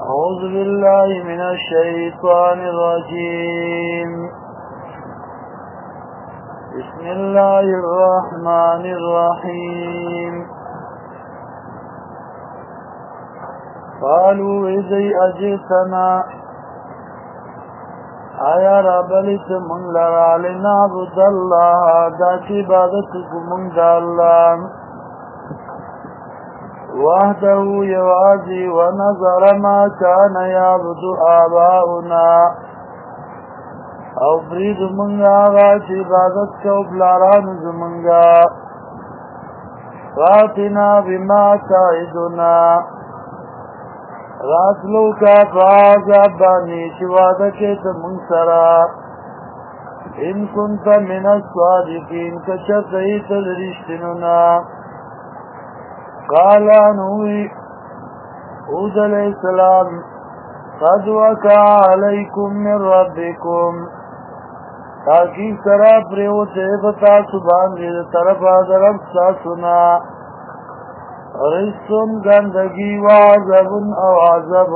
أعوذ بالله من الشيطان الرجيم. بسم الله الرحمن الرحيم. قالوا إذا أجئتنا آیا رابلت من لرا لنعبد الله ذات عبادتكم من الله وحده يوازي ونظر ما كان يعبد آباؤنا او برید منگا غاچ عبادت کو بلاران زمنگا فاتنا بما تعدنا راتلو کا فعذاب بانی شوادکت منصرا ان كنت من الصادقين کشتیت الرشتننا قال نوحي هود علیہ السلام قد وقع عليكم من ربكم تاکی سرا پریوتے بتا سبان دید طرف آدرب ساسنا رسن گندگی وعذب او عذب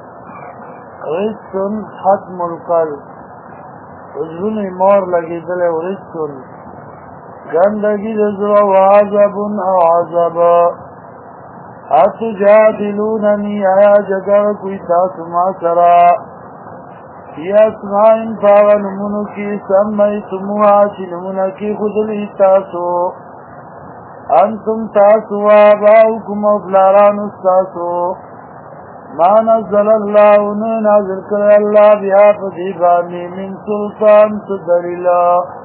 رسن حتم القلب رجلن مور لگی دل رسن گندگی دزر وعذب او عذب اتجادلوننی آیا جگر کوئی تاسو ما سرا فی اسمائن پاغ نمونو کی سمیتموها چی نمونا کی خودلی تاسو انتم تاسو آباؤکم افلاران استاسو ما نزل اللہ انہوں نازل کر اللہ بیا فدیبانی من سلطان سدلیلہ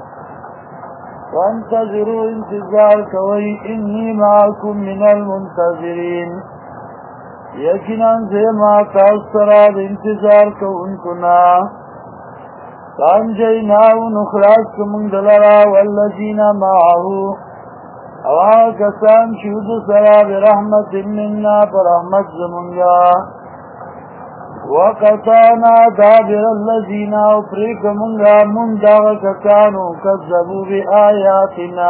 وانتظروا انتظار کوئی انی معاکم من المنتظرین یقینا زیما تاثرات انتظار کو انکنا فانجیناو نخلاص کمون دلرا والذین معاہو اوا کسان شہد سرا برحمت مننا برحمت زمنگا وقطعنا دابر الذين افريق منغا مندا وكانوا كذبوا بآياتنا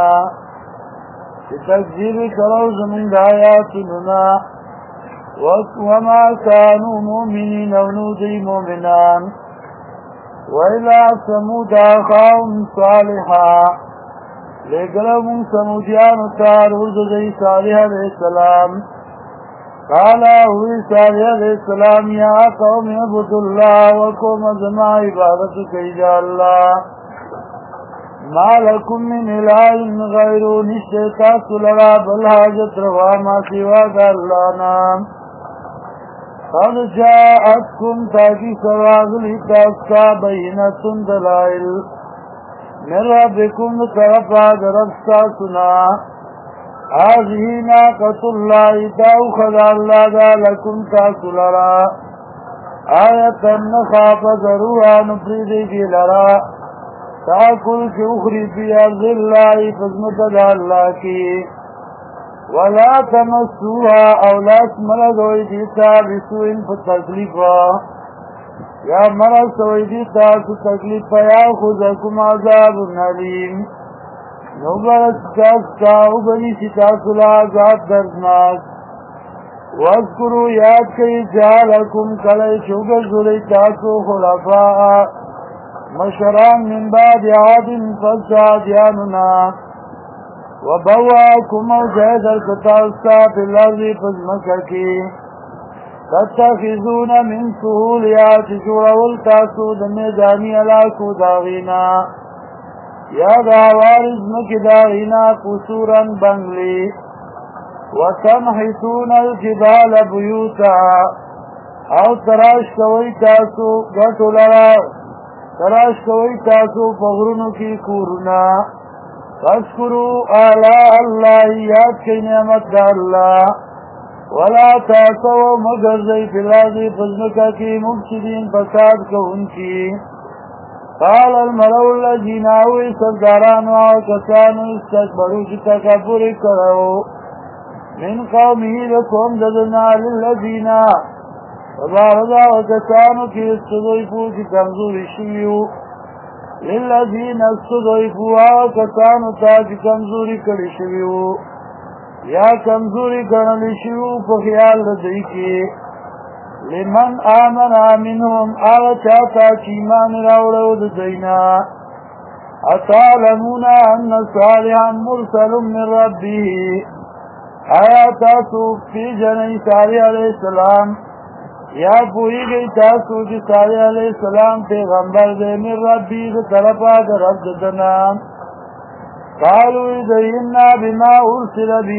تكذيب كروز من آياتنا وما كانوا مؤمنين ونودي مؤمنان وإلى ثمود أخاهم صالحا لقلهم ثموديان تارود ذي صالح عليه السلام قال ہوئی صالح علیہ السلام یا قوم عبداللہ وقوم زما عبادت کئیجا اللہ ما لکم من الہ غیرو نشتا سلرا بل حاجت روا ما سوا دا اللہ نام قد جاءتکم تاکی سواغلی تاسکا بینتن دلائل من ربکم طرفا درفتا سنا هذه ناقة الله داو خدا اللہ دا لکم تاسو لرا آیتا نخاف ذروها نفریدی کی لرا تاکل کی اخری فی ارض اللہ فزمت دا اللہ کی ولا تمسوها اولاس ملدوئی دیتا بسوئن فتکلیفا یا مرسوئی دیتا ستکلیفا یا خودکم عذاب علیم نوبرت کاستاو بنی ستاسولا عذاب دردناک واذکروا یاد کئی جعلکم کلی شوگر ذلی تاسو خلفاء مشران من بعد عاد فسادیاننا وبواکم جیدر کتاستا فی الارض فزمککی تتخذون من سهولیات جوڑول تاسو دمیدانی علاکو داغینا یا دا وارز مکی داغینا قصورا بنگلی وتنحتون الجبال بیوتا او تراش کوئی تاسو گٹو لرا تراش کوئی تاسو پغرونو کی کورنا فاذکروا آلاء اللہ یاد کی نعمت دا اللہ ولا تاسو مگر زی فی الارض فزمکا کی مفسدین فساد کو ان کی قال الملو الذين اوي سرداران وكسانوا استكبروا في تكبر كرهوا من قومه لكم ددنا للذين فبارضا وكسانوا كي استضيفوا في كمزور الشيو للذين استضيفوا وكسانوا تاج كمزور كالشيو یا کمزوری گرنلی شیو پا خیال دی کی لمن آمن منهم آغا چاہتا چیمان راوڑو دزینا اتعلمون ان صالحا مرسل من ربه آیا تاسو فی جنی صالح علیہ السلام یا پوئی گئی تاسو کی صالح علیہ السلام پیغمبر دے من ربی دے طرفا در رب دنا قالوا اذینا بما ارسل به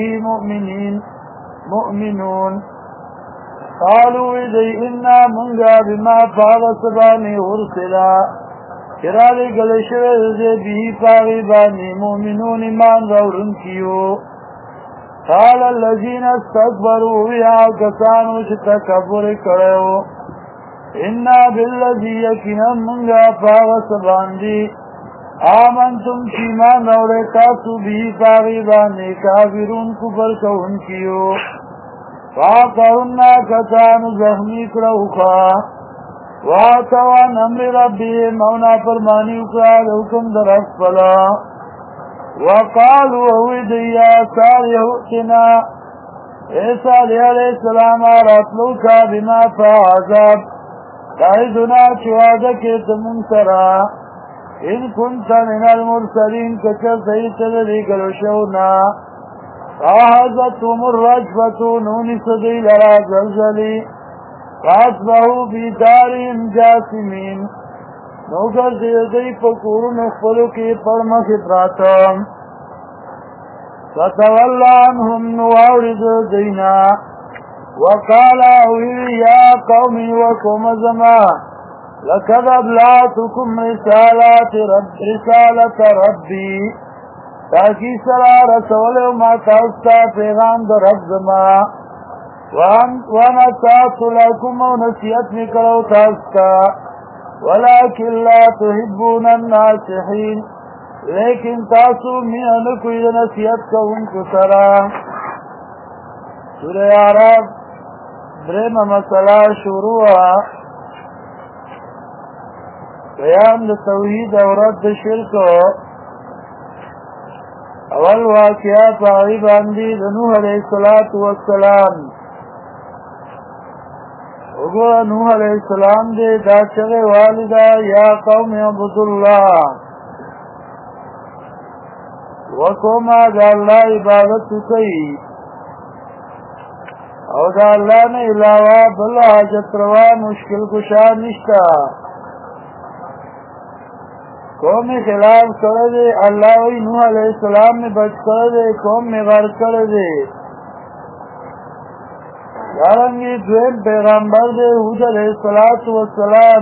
مؤمنون قالوا اذینا منگا بما فاغسبانی ارسلا کرالی گلشوه دے بھی پاغی بانی مؤمنون ایمان راورن کیو قال الذين استكبروا بها كسانوا تكبر کرو انا بالذي يكنا منغا فاغس باندی آمنتم چیمان روڑے تاسو بھی پاغی بانی کافرون کفر کون کیو فاقرنا کسانو زخمی کروخا واتوان امر ربی مونا فرمانی اکرا لحکم در اصفلا وقالوا ويديا صالح اتنا اے صالح علیہ السلام راتلوکا بما فعذاب قائدنا چوادک تمن سرا ان كنت من المرسلين کچر سیت لگل شونا فاحذتهم الرجفة نون صدی لرا زلزلی فاصبحوا في دارهم جاثمين نوگر دیدی پکورن اخفلو کی پرمخ پراتم فتولا عنهم نوارد دینا وقال اوہی یا قومی وکم زما لقد ابلعتکم رسالت ربی تاکی سرا رسول ما تاستا پیغام در رب زما وانا تاسو لکم و نصیحت نکرو تاستا ولكن لا تحبون الناصحين لیکن تاسو میانو کوئی نصیحت کو ان کو سرا سورہ اعراف درم مسئلہ شروع بیان د توحید او رد شرک اول واقعات پاغی باندی د نوح علیہ السلام اگو نوح علیہ السلام دے دا چغے والدہ یا قوم عبداللہ وکوما دا اللہ عبادت کئی او دا اللہ نے علاوہ بلا حاجت روا مشکل کشا نشتا قوم خلاف کردے اللہ وی نوح علیہ السلام میں بچ کردے قوم میں غرق کردے دارنگی دویم پیغمبر دے حود علیہ السلام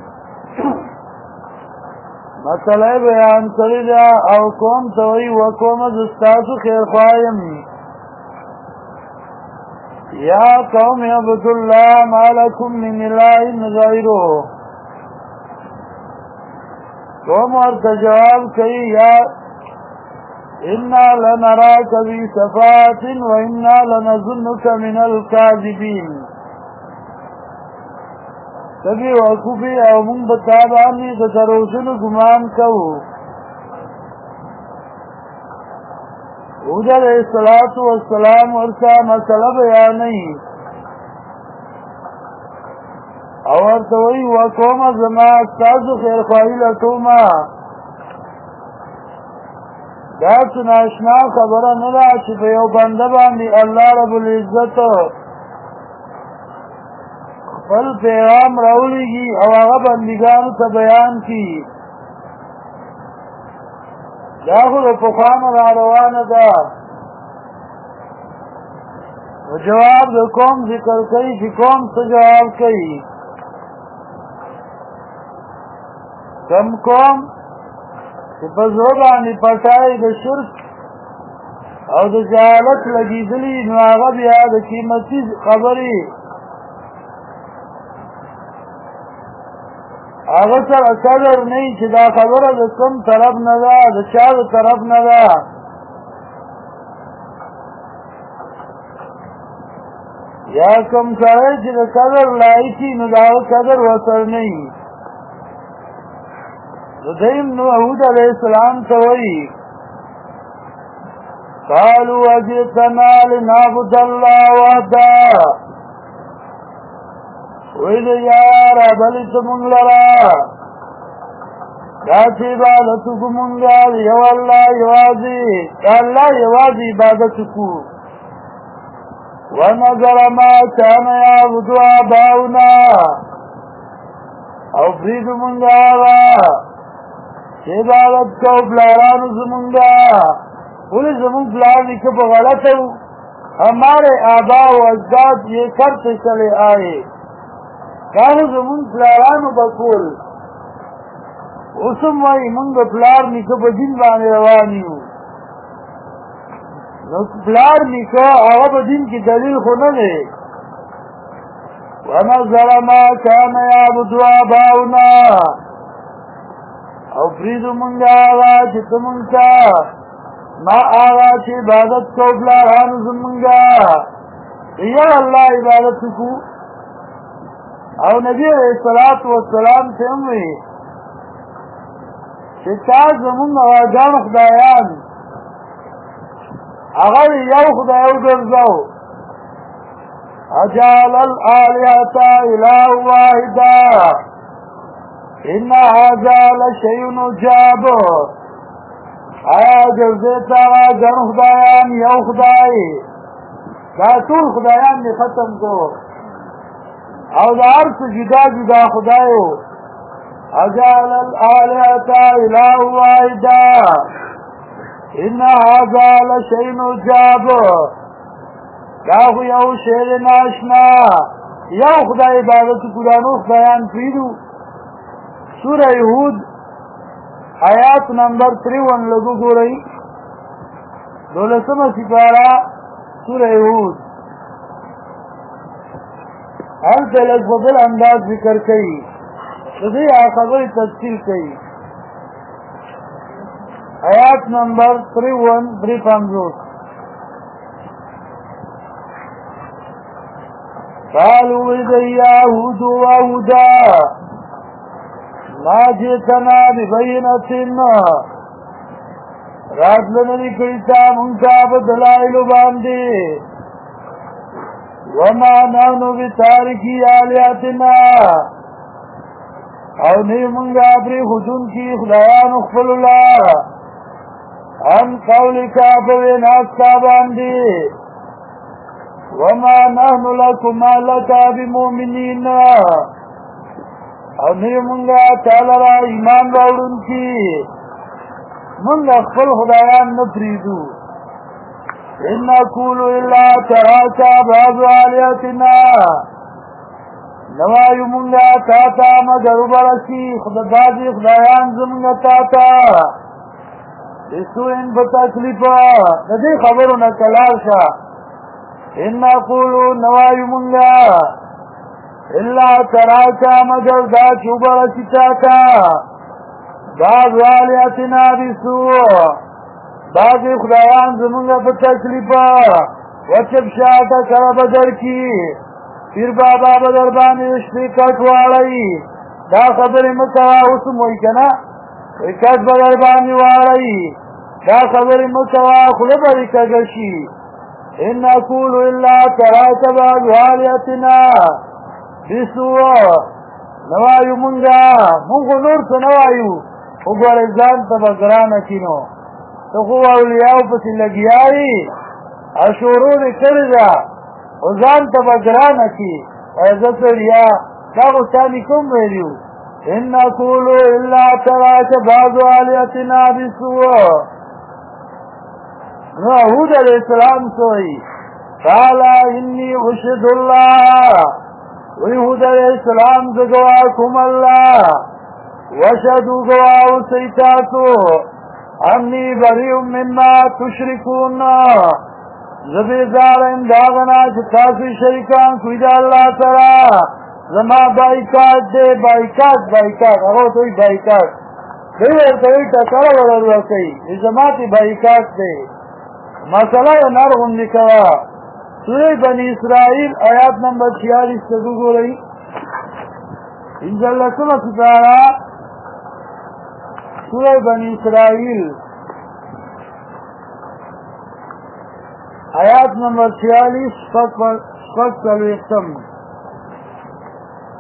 مسئلہ بیان کری دا او قوم توئی و قوم دستاسو خیر خواہم یا قوم عبداللہ مالکم من الہ غیرو قوم ورطا جواب کئی یا انا لنراک بی صفات و انا لنظنک من الكاذبین کبھی وقوفی او من بتابانی دروشن گمان کو حود علیہ السلام ورسا مسئلہ بیانی اور توئی وقوم زما استازو خیر خواهی لطوما دا سناشنا خبره ندا چی پا یو بنده باندی اللہ رب العزت خپل پیغام راولی گی او آغا بندگانو تا بیان کی دا خود پخوان را روان دا و جواب دا قوم ذکر کئی چی قوم تا جواب کئی کم قوم چې په زړه باندې پټای د شرک او د جهالت لګېدلي نو هغه بیا د قیمتي خبرې هغه سره قدر نه چې دا خبره د کوم طرف نه ده د چا د طرف نه ده یا کوم سره چې د قدر لایقي نو دا قدر ورسره نه وي دیم نو حود علیہ السلام توئی قالوا وجئتنا لنعبد الله وحده وید یار بلت منگ لرا داچی عبادتو کو منگا یو اللہ یوازی اللہ یوازی عبادتو ونظر ما كان يعبد آباؤنا او فرید منگا آغا عبادت کو پلارانو زمنگا پولی زمن پلانی که پا غلط ہو ہمارے آبا و اجداد یہ کرتے چلے آئے کانو زمن پلارانو بکول اسم وائی منگ پلار نکا پا دین بانے روانیو پلار نکا آغا پا دین کی دلیل خوننے ونظر ما كان يعبد آباؤنا او فرید منگا آغا چت منگا ما آغا چی عبادت کو پلارانو زمنگا یا اللہ عبادت کو او نبی علیہ السلام سے اموی چتا زمن آجان خدایان اغا یو خدایو درزاو اجعل الآلهة إله واحدا ان هذا لشيء عجاب آیا جرزیتا جن خدایان یو خدای دا ټول خدایان نے ختم کو او دا عرص جدا جدا خدایو اجعل الآلهة إله واحدا ان هذا لشيء عجاب دا خو یو شیر ناشنا یو خدای عبادت کدانو خدایان پریدو سورہ ہود آیات نمبر 53 لگو گو رہی دولسم سپارہ سورہ ہود ہر تلک بدل انداز ذکر کئی رضی خبر تفصیل کئی آیات نمبر 53 قالوا إذا يهود وهدى ما جئتنا ببينة راتلنا لكيتا منكا بدلائل باندي وما نحن بتاركي آلهتنا او نی منگا بری خودون کی خدایان اخفل اللہ ان قولکا بویناستا باندی وما نحن لكما لك بمؤمنين او نی منگا تعالی را ایمان راوڑن کی منگا خفل خدایان نپریدو ان نقول الا تراکا بعض آلیاتنا نوایو منگا تاتا مگر برسی خدبازی خدایان زمنگا تاتا اسو ان بتکلیفا ندی خبرو نکلاشا ان نقولو نوایو منگا الا تراکا مگر دا چوبرسی تاتا بعض آلیاتنا بسو بعضی خدایان زمنگا بتکلیفا وچب شاعتا کرا بدر کی پیر بابا بدربانی اشتی کٹوالی دا خبر مکوا حسم ہوئی کنا کٹ بدربانی والی دا خبر مکوا خلبری کگشی ان نقول الا تراک بعض آلیاتنا بسو نوایو منگا منگو نور سے نوایو اگوار ازان تبا گرانا کنو تو خوب اولیاؤ پسی لگیائی اشورون کرده وزان تبا گرانا کی ایزت ریا داغو ثانی کم ویلیو ان نقولو الا تراک بعض آلیاتنا بسو حود علیہ السلام سوئی قالا انی اشد اللہ وی حود علیہ السلام زگواکم اللہ وشدو گواو سیتاتو انی بریو مما تشرکون زبیدار انداغنا چتاسی شرکان کوئی دا اللہ سرا زما بائیکاٹ دے بائیکاٹ اگو توی بائیکاٹ دیور توی تکر ورر وکی زماتی بائیکاٹ دے مسئلہ نرغن لکوا سورہ بنی اسرائیل آیات نمبر 46 تدو گو رہی انجلتم ستارہ سورہ بنی اسرائیل آیات نمبر 46 فق سلویختم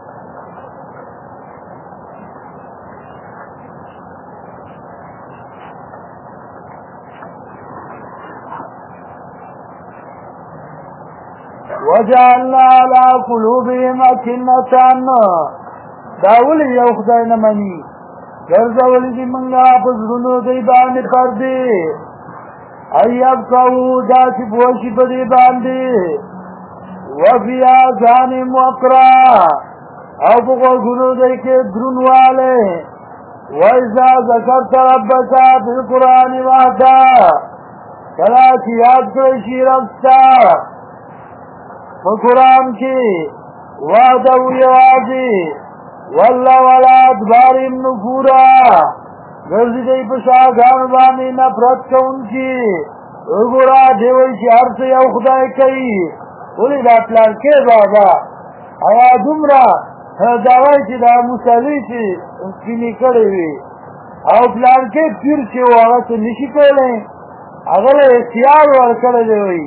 وجعلنا على قلوبهم أكنة دا ولې یو خدای نه مني ګرځولي دي موږ په زړونو دوی باندې پردې ای یبقوا داسې پوه شي په دې باندې وفي آذانهم وقرا او په غوږونو دوی کې درونوالی وإذا ذكرت ربك بالقرآن وحده کله چې یاد کړی شي رب ستا په قرآن کې وحده یوازې والله ولا ادبارهم نفورا ګرځي دی په شاګانو باندې نفرت کوونکي وګوره دی وایي چې هر څه یو خدای کوي ولې دا پلان کې بابا ایا دومره دا وایي چې دا مصلي چې سپینې کړی وي او پلان کې پیر چې و هغه څه نشي کولی هغه له اختیار ورکړی دی وایي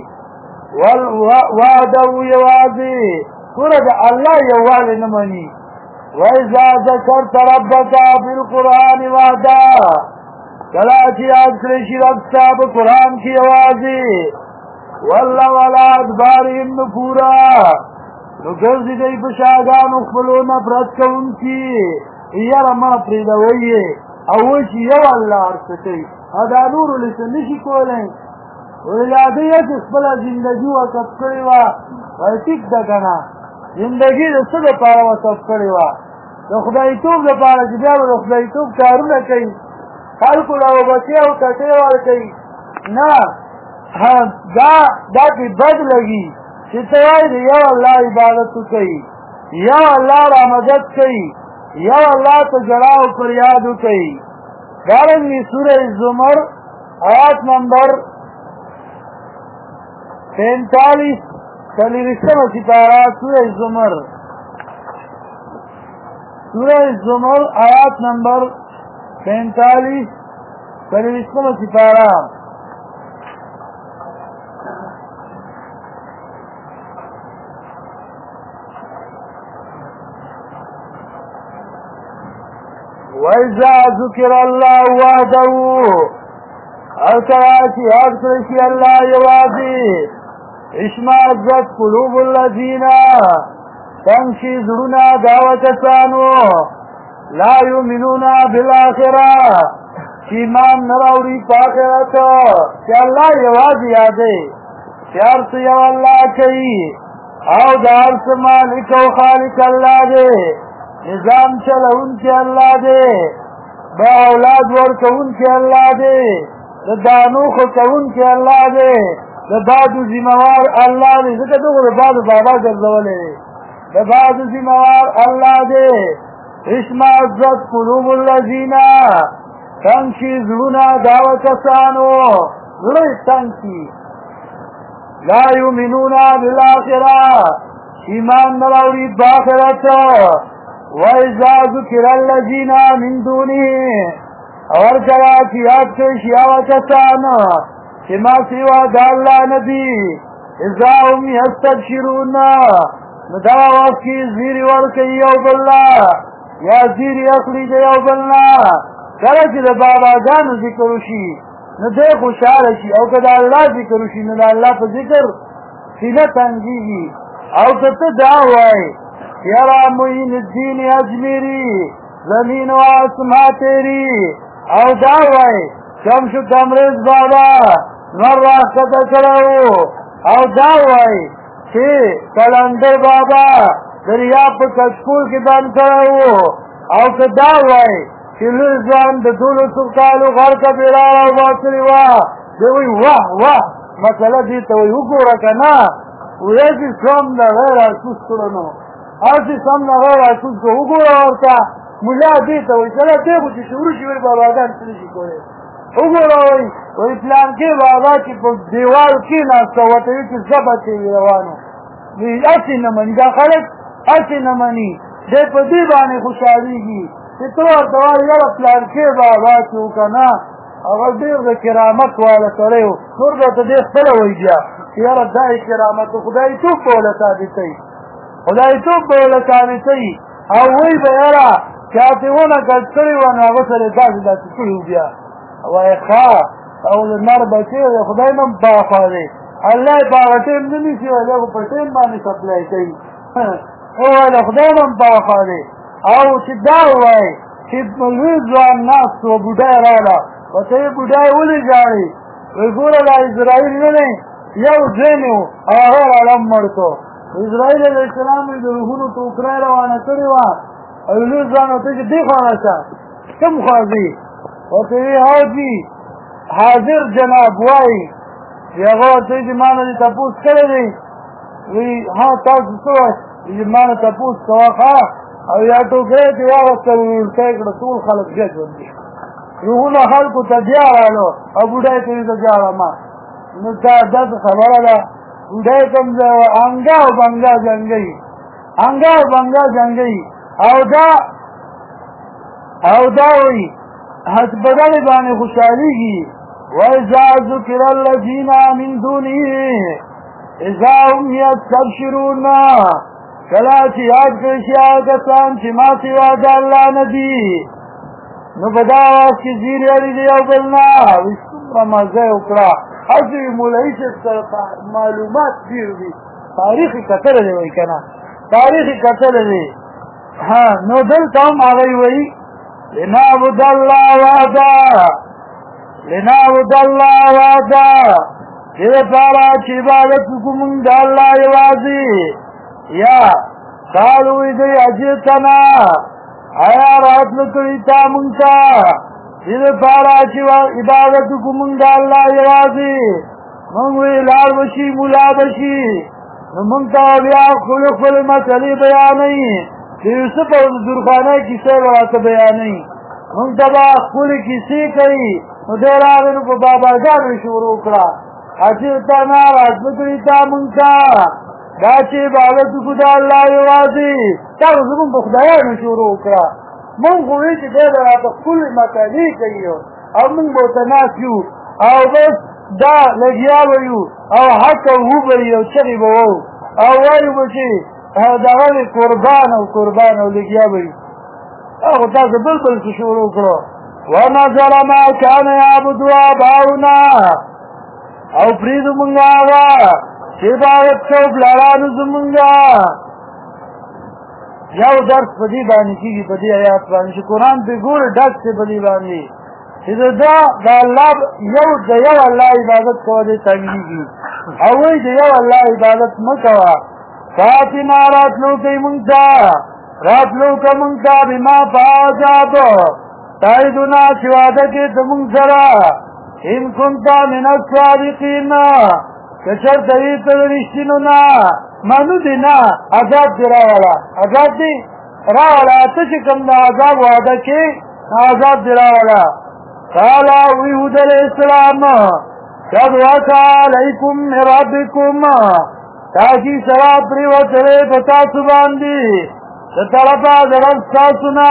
وعده یوازې ګوره د الله یووالی نه مني وإذا ذكرت ربك بالقرآن وحده کله چې یاد کړی شي رب ستا په قرآن کې یوازې والله ولا ادبارهم نفورا نو ګرځي دی په شاګانو خپلو نفرت کوونکي یاره ما پرېږدوئ او وایي چې یو الله هر څه کوي دا نورو له څه نشي کولی ولادی چې خپله زندګي وقف کړې وه وایي ټیک ده که نه زندګي د څه دپاره وقف کړې وه د خدایتوب دپاره چې بیا به د خدایتوب کارونه کوي خلکو له وبکې او کټې ورکوي نه دا پې بد لګي چې ته وایې د یو الله عبادت وکوي یو الله را مدد کوي یو الله ته ژړا او فریاد وکوي دارنګې سوره زمر آیات نمبر 45 څلوېښتمه سپاره سوره زمر آیات نمبر 45 څلوېښتمه سپاره وإذا ذكر الله وحده او کله چې یاد کړی شي الله یوازې اشمئزت قلوب الذین تنګ شي زړونه د هغه کسانو لا یؤمنون بالآخرة چې ایمان نه راوړي په آخرت چې الله یوازې یادوي چې هر څه یو الله کوي او د هر څه مالک او خالق الله دی نظام چلوونکی الله دی با اولاد ورکوونکی الله دی د دانو خوټوونکی الله دی د بادو ذمہوار الله دی ځکه دغه د بادو بابا ګرځولی دی د بادو ذمہوار الله دی اشمئزت قلوب الذین تنګ شي زړونه د هغه کسانو زړه یې تنګ شي لا یؤمنون بالآخرة ایمان نه راوړي په آخرت وإذا ذكر الذين من دونه اور کله چې یاد کړي شي هغه کسان چې ما سوا د الله نه دي اذا هم یستبشرون نو دا وخت کې زیری ورکوي یو بل ته یا زیری اخلي د یو بل نه کله چې د باباګانو ذکر وشي نو دی خوشحاله شي او که د الله ذکر وشي نو د الله په ذکر سینه تنګېږي او که ته دا وایې یرا معین الدین اجمیری زمین و آسما تیری او دا وای شمشو تمریز بابا نور راکتا کرو او دا وای چه کلندر بابا دریا پا کچپور کی بند کرو او که دا وای چه لزان دا دولو سکالو غر کا بیرارا و باطلی وای دوی واه واه مسئلہ دیتا وی اگورا کنا ویسی سوم دا غیر ارسوس کرنو هرڅه سم نه غیر اساس کو وګوره ورته مولا دې ته وایي چې دغه چې شروع شي باباګان څه شي کوي وګوره وایي پلان کې بابا چې په دیوال کې ناسته وته چې ثبت روانو دې اصل نه مني دا خلک اصل نه مني دې په دې باندې خوشاليږي چې تو ورته وایي یو پلان کې بابا چې وکنه هغه ډېر د کرامت والا سره و نور ته دې خپل وایي چې یاره دا کرامت خدای ته کوله ثابتې خدای توب به ولا ثابتوي او وی به یاره کاتهونه ګډ کړي وو نو هغه سره داسې کړي بیا وایي ښه او لمر بچي خدای نم باخوالي الله په هغه ټیم نه نیسي هغه په ټیم باندې سپلای کوي وویل خدای به هم په وخا دی او چې دا ووایي چې لوی ځوان ناست و بوډۍ راغله ورته یې بوډۍ ولې ژاړې وایي ګوره دا اسرائیل نه دی یو ځینې و او هغه راړم مړ کړو اسرائیل علیه السلام یې د روحونو ټوکرۍ روانه کړې وه او لوی ځوان ورته چې دې خوا راشه کوم خوا ځې ورته ویې حاجي حاضر جناب وایي هغه ورته چې ما نه دې تپوس کړی دی وایي ها تاسو څه وایي چې ما نه تپوس کوه ښه او یا ټوکرۍ ته واغوستل ورته یې کړه ټول خلک بیا ژوندي روحونه خلکو ته بیا رالو او بوډۍ ته یې ته ژاړمه نو دا داسې خبره ده بوډۍ کوم ځای وه انګا او بنګا جنګوي انګا او بنګا جنګوي او دا وایي په دغې باندې خوشحالېږي وإذا ذكر الذين من دونه إذا هم يستبشرون کله چې یاد کړي شي هغه کسان چې ما سوا د الله نه دي نو په دا وخت کې ځیر یاري د یو بل نه وایي څومره مزه یې وکړه هسې مولوي صاحب معلومات ډېر دي تاریخ یې کتلی دی وایي که نه تاریخ یې کتلی دی نو دلته هم هغوی وایي لنعبد الله وحده دې دپاره چې عبادت وکړو مونږ د الله یوازې یا قالو دوی اجئتنا آیا راتلو کړي تا مونږ ته دې دپاره چې عبادت وکړو مونږ د الله یوازې مونږ وایي لاړ به شي ملا به شي نو مونږ ته بیا خپلې مسلې بیانوي د یوسف او د درخانۍ کیسې به راته بیانوي مونږ ته به خپلې کیسې کوي نو دی راغی نو په باباګانو یې شروع کړه اجئتنا راتلو کړي تا مونږ ته دا چې عبادت وکړو د الله یوازې تاسو زمونږ په خدایانو شروع کړه مونږ خو وایي چې دی به راته ښکلې مسالې کوي او مونږ به ورته ناست یو او بس دا لګیا به یو او حق او هو به یو چغې به وو او وایو به چې دغه دی قربان او لګیا به یو خو تاسو بل څه شروع کړو ونزل ما كان يعبد آباؤنا او پریدو مونږ هغه چې عبادت کوو پلارانو زمونږه یو درس په دې باندې کېږي په دې آیات باندې چې قرآن پرې ګورې ډک دی په دې باندې چې د یو الله عبادت کوه دې تنګېږي او وایي د یو الله عبادت مه کوه فاتنا راتلو کوي مونږ ته راتلو که مونږ ته بما په عذاب تعیدنا چې وعده کې ته مونږ سره ان كنت من الصادقین که چېرته یې ته د رښتینو نه منو دې نه عذاب دې راوله ته چې کوم د عذاب وعده کې عذاب دې راوله قال هود علیه السلام قد وقع علیکم من ربکم تاکي سره پرېوتلی په تاسو باندې د طرفه د رب ستاسو نه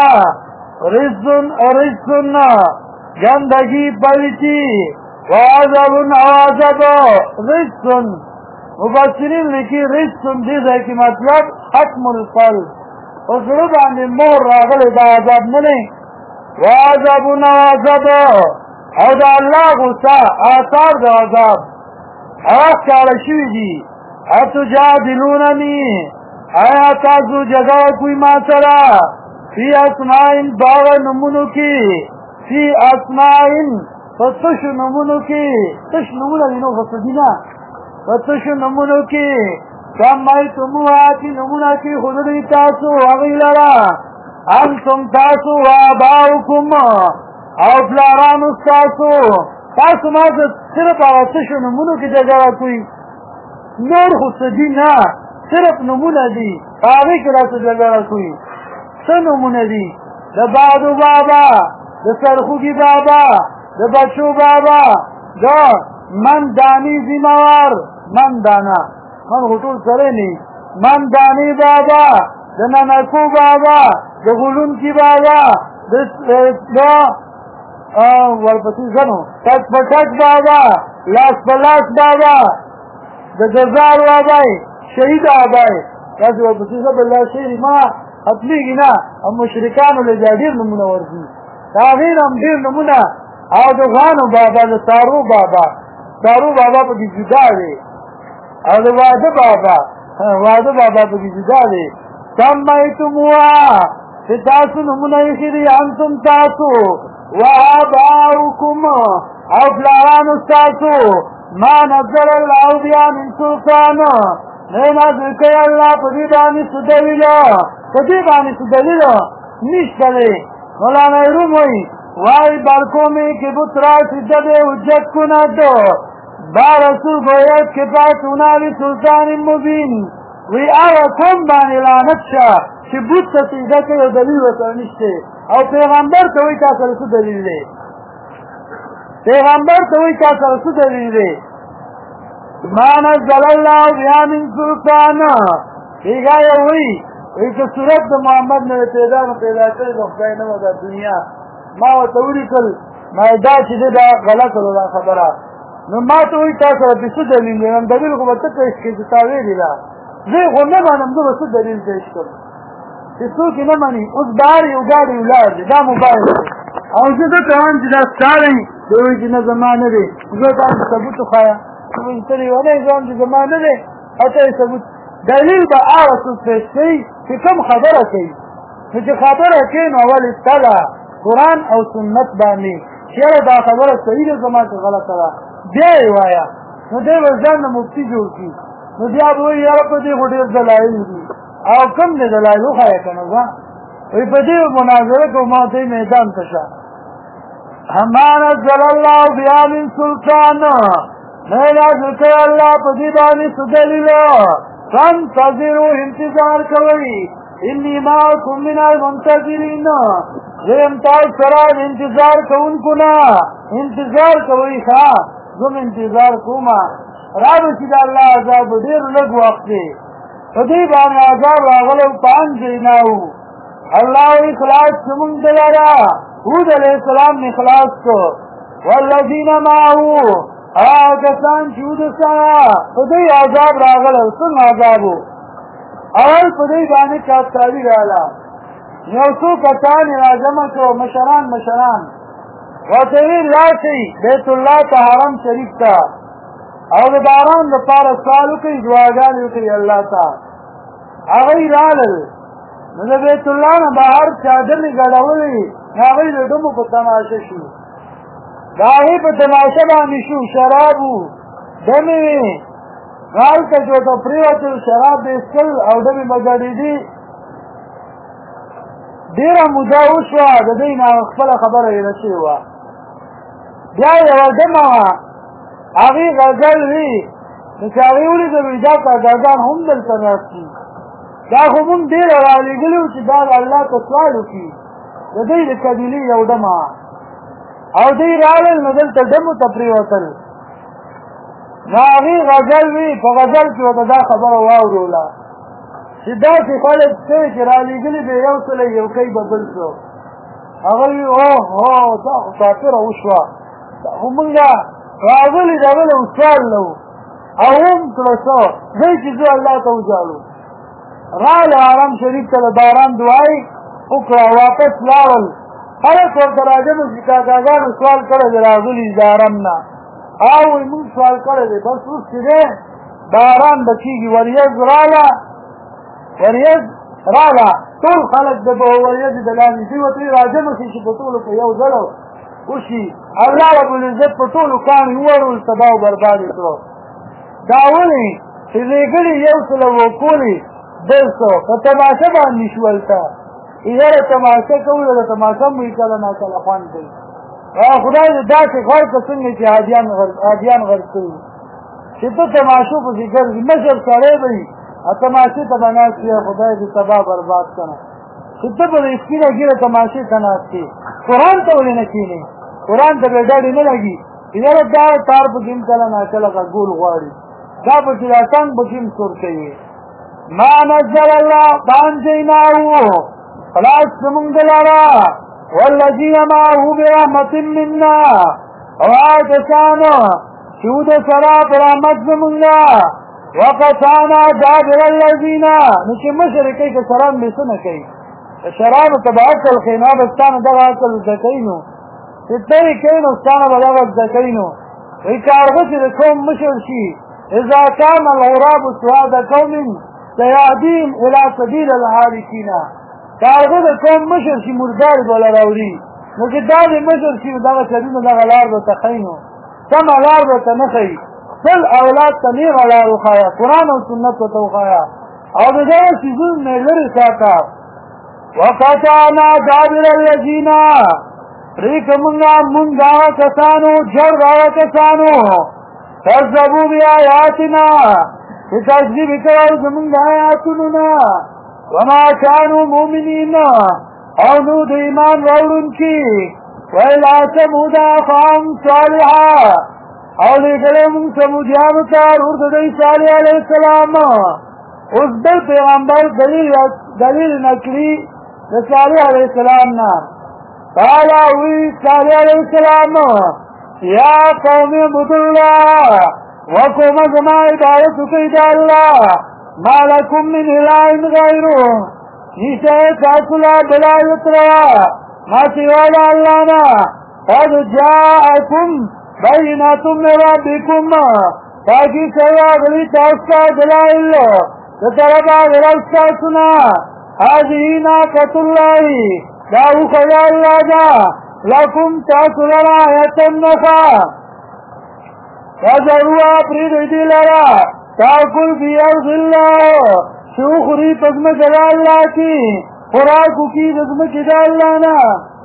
رجسن گندگی پلیتی وعذاب عذاب رجسن مفسرین لکی رجسن دیده کی مطلب حتم القلب وصلو باندې مور راغلی دا عذاب نه وعذاب عذاب او دا الله غصه آثار دا عذاب ښکاره شوي دي اتجادلونني آیا تاسو جګړه کوئ ما سره فی اسماء باغ نمونو کی فی اسماء فتش نمونو کی تش نمونه دی نو فسدینا فتش نمونو کی سمیتموها چی نمونه کی خودی تاسو اغی لرا انتم تاسو و آباؤکم او پلارانو تاسو ما صرف آغا تش نمونو کی جگره کوئی نور خودی نا صرف نمونه دی آغی کرا تو جگره کوئی څه نومونه دي د بادو بابا د سرخوږي بابا د بچو بابا د مندانی ذمہوار مندانا من غټول سره نه مندانی بابا د ننکو بابا د غلونکی بابا د ورپسې ځنو تک پټک بابا لاس پلاس بابا د جزار بابا شهید آبای تاسو ورپسې ځه بل شهید ما حتمیږي نه هم مشرکانو له ډېر نمونه ورځي د هغې نه هم ډېر نمونه او د غانو بابا د تارو بابا پکې جدا دی او د واده بابا په جدا دی سمیتموها چې تاسو نمونه ایښي دي انتم تاسو وآباؤکم او پلارانو ستاسو ما نزل الله بیا من سلطان نه نازل کړی الله په دې باندې څه دلیل نشته دی مولانا روم وای بالکوں میں کہ بترا شدت حجت کند بارسو گوید کے پاس انالی سلطان مبین وی آیا کم بانی لعنت شا چی بود سیده که دلیل وطر نشتے او پیغمبر توی تاثر سو دلیل دے ما نزل اللہ بیا من سلطان ایگا یا وی که صورت دا محمد نے پیدا کر دو خدای نمو دا دنیا ما وتوری کل ما دا چې دا غلط ولا خبره نو ما ته وی تاسو په څه دلیل نن دلیل کوم ته کې چې تاوی دی لا زه خو نه باندې نو څه دلیل پیش کوم چې څوک نه مانی اوس بار یو ګاډي ولار دا موبایل او زه ته ځان چې دا ستاري دوی چې نه زمانه دی زه تاسو ثبوت خوایا چې ترې ونه ځان چې زمانه دی اته ثبوت دلیل به هغه څه چې کوم خبره کوي چې خبره کوي نو اول استلا قرآن او سنت باندې چیرې دا خبره صحیح ده زما ته غلطه ده بیا یې وایا نو دی به ځان نه مفتي جوړ کړي نو بیا به وایي یاره په دې خو ډېر دلایل دي او کوم دی دلایل وښایه که نه ځه وایي په دې مناظره کوو ما ته میدان ته شه ما نزل الله بیا من سلطان نه نازل کړی الله په دې باندې څه دلیل فانتظروا انتظار کوئ انی معکم من المنتظرین زم تاسو سره انتظار کوونکو نه انتظار کوي ښا زم انتظار کوما راځي چې الله عذاب ډیر لږ وخت دی په دې باندې عذاب راغلی پان جناو الله اخلاص موږ دلاره هود علیہ السلام نے اخلاص کو والذین معه کسان چې هود سره په دې عذاب راغلی څنګه عذابو اول په دې باندې کاستاوی رااله یو څو کسان راجمع کړو مشران ورته ویل راشئ بیت الله ته حرم شریف ته او د باران لپاره سوال وکړئ دعاګانې وکړئ الله ته هغوی رالل نو د بیت الله نه بهر چادرې ګډولې هغوی د ډمو په تماشه شو د هغې په تماشه باندې شو شراب وو ډمې وې هلته چې ورته پرېوتل شراب به څښل او ډمې به ګډېدې ډېره موده وشوه د دوی نه خپله خبره هېره شوې وه بیا یوه ډمه وه هغې غزل وي نو چې هغې ولیدل وي دا کاکاګان هم دلته ناست دي دا خو مونږ ډېره رالېږلي وو چې دا الله ته سوال وکړي د دوی د قبیلې یو ډمه او دوی رالل نو دلته ډمو ته پرېوتل نو هغې غزل وي په غزل کې ورته دا خبره واوروله چې داسې خلک شته چې رالېږلي به یو سلی یو کوي به بل څه هغه وي اوهو دا خو ساتره وشوه دا خو مونږ راغلي دغله سوال نه وو او هم کړه څه دی چې زه الله ته وژاړو راله حرم شریف ته د باران دعایې وکړه واپس لاړل خلک ورته راجمع چې کاکاګانو سوال کړی دی راغلي د حرم نه او وایي مونږ سوال کړی دی بس اوس چې دی باران به کېږي وریځ راله ټول خلک د وریځې د لاندې دوی ورته راجمع شي چې په ټولو په یو ځل وشي الله رب العزت په ټولو کاڼي ووړل تباه او برباد یې کړو دا ولې چې لېږلي یو سله وکولې بل څه په تماشه باندې شو هلته یاره تماشه کوي د تماشه هم وي کله ناکله خوند کوي خدای دې داسې غرقه څنګه چې هادیان غرق کوي چې ته تماشو پسې ګرځي مشر سړی به وي تماشې ته به ناست وي خدای دې تباه برباد کنه چې ته به د سپینه ږیره تماشې ته ناست وي قرآن ته ولې نه کښېنې قرآن ته به ډډې نه لګي یاره دا تار پکې هم کله ناکله غږول غواړي دا پکې راتنګ پکې هم سور کوي ما نزل الله بانجیناه خلاص زمونږ دلاره والذین معه برحمة منا او هغه کسانو چې و د سره په رحمت زمونږ وقطعنا دابر الذین نو چې مشر یې کوي که شراب مې څه نه کوي د شرابو ته به عقل ښیي نو به ستا نه دغه عقل زده کوي نو چې ته یې کوي نو ستا نه به دغه زده کوي نو وایي کارغه چې د قوم مشر شي اذا كان الغراب سواد قوم سيهديهم الى سبيل الهالكين کارغه د قوم مشر شي مردار ولا راوړي نو چې دا د مشر شي دغه سړي دغه لار به تخینو سم لار به ته نه ښیي خپل اولاد ته نیغه لار وښایه قرآن او سنت ورته وښایه او د دغه څیزونو نه لرې ساته وقطعنا دابر الذین پرېږده مونږ هغه کسانو جړ هغه کسانو کذبوا بآیاتنا چې تکذیب یې کړی زمونږ د آیاتونو نه وما كانوا مؤمنین او نو د ایمان راوړونکي وإلى ثمود أخاهم صالحا او لېږلی مونږ ثمودیانو ته ورور د دوی صالح علیه السلام اوس بل پیغمبر دلیل نقلي د صالح علیه السلام نه قال وی صالح علیه السلام یا قوم اعبدوا الله وقوم زما عبادت کوئ د الله ما لکم من اله غیره نشته تاسو له بل آیت روا ما سوا د الله نه قد جاءکم بینات من ربکم تاکي سره راغلي تاسو ته دلایل د طرفه د رب ستاسو نه هذه ناقة الله دا اوښه د الله ده لکم تاسو لره آیة نښه فذروها پرېږدئ دې لره تاکل فی ارض الله چې وخوري په ځمکه د الله کې خوراک وکړي د ځمکې د الله نه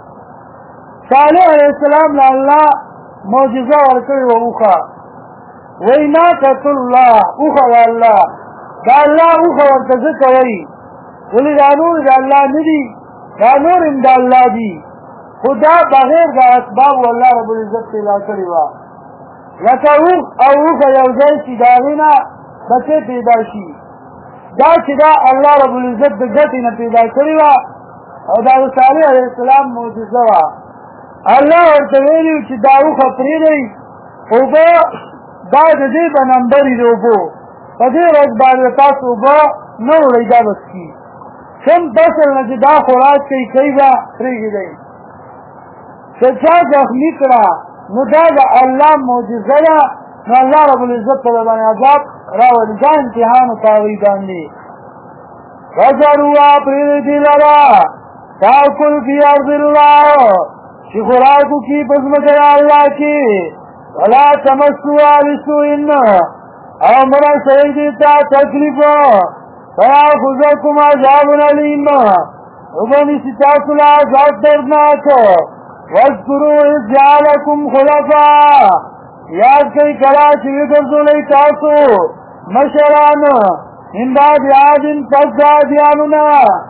صالح علیه السلام له الله معجزه ورکړې وه اوښه وایي ناقة الله اوښه د الله دا الله اوښه ورته ځکه وایي ولې دا نور د الله نه دي دا نور هم د الله دي خو دا بغیر د اسبابو الله رب العزت پیدا کړې وه لکه اوښ او اوښه یو ځای شي د هغې نه بچې پیدا شي دا چې دا الله رب العزت د ګټې نه پیدا کړې وه او دا د صالح علیه السلام معجزه وه الله ورته ویلي چې دا اوښه پرېږدئ اوبه دا د دې به نمبرې د اوبو په دې ورځ باندې تاسو اوبه نه وړئ دا به څکي کوم فصل نه چې دا خوراک کوي به پرېږدئ که چا زخمي کړه نو دا د الله معجزه ده نو الله رب العزت په باندې عذاب راولي دا امتحان په هغوی باندې فذروها پرېږدئ دې لره تاکل فی ارض الله چې خوراک وکړي په ځمکه د الله کې ولا تمسوها بسوء او مه رسوئ دې ته تکلیف فیاخذکم عذاب علیم وبنیسي تاسو له عذاب دردناک واذکروا اذ جعلکم خلفاء یاد کئ کله چې وګرځولئ تاسو مشران من بعد عاد پس د عادیانو نه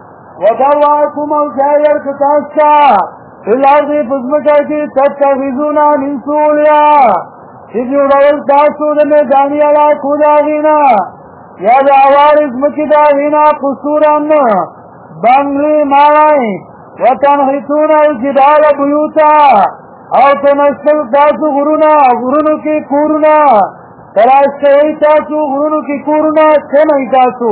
وبوأکم او ځای ورکړ تاسو ته فی الارض په ځمکه کې تتخذون من سهولها چې جوړول تاسو د میداني علاقو د هغې نه یا د هوارې ځمکې د هغې نه قصورا بنګلې ماڼۍ وتنحتون الجبال بیوتا او تنشل تاسو غرونو کې کورونه تلاش کوئ تاسو غرونو کې کورونه کمئ تاسو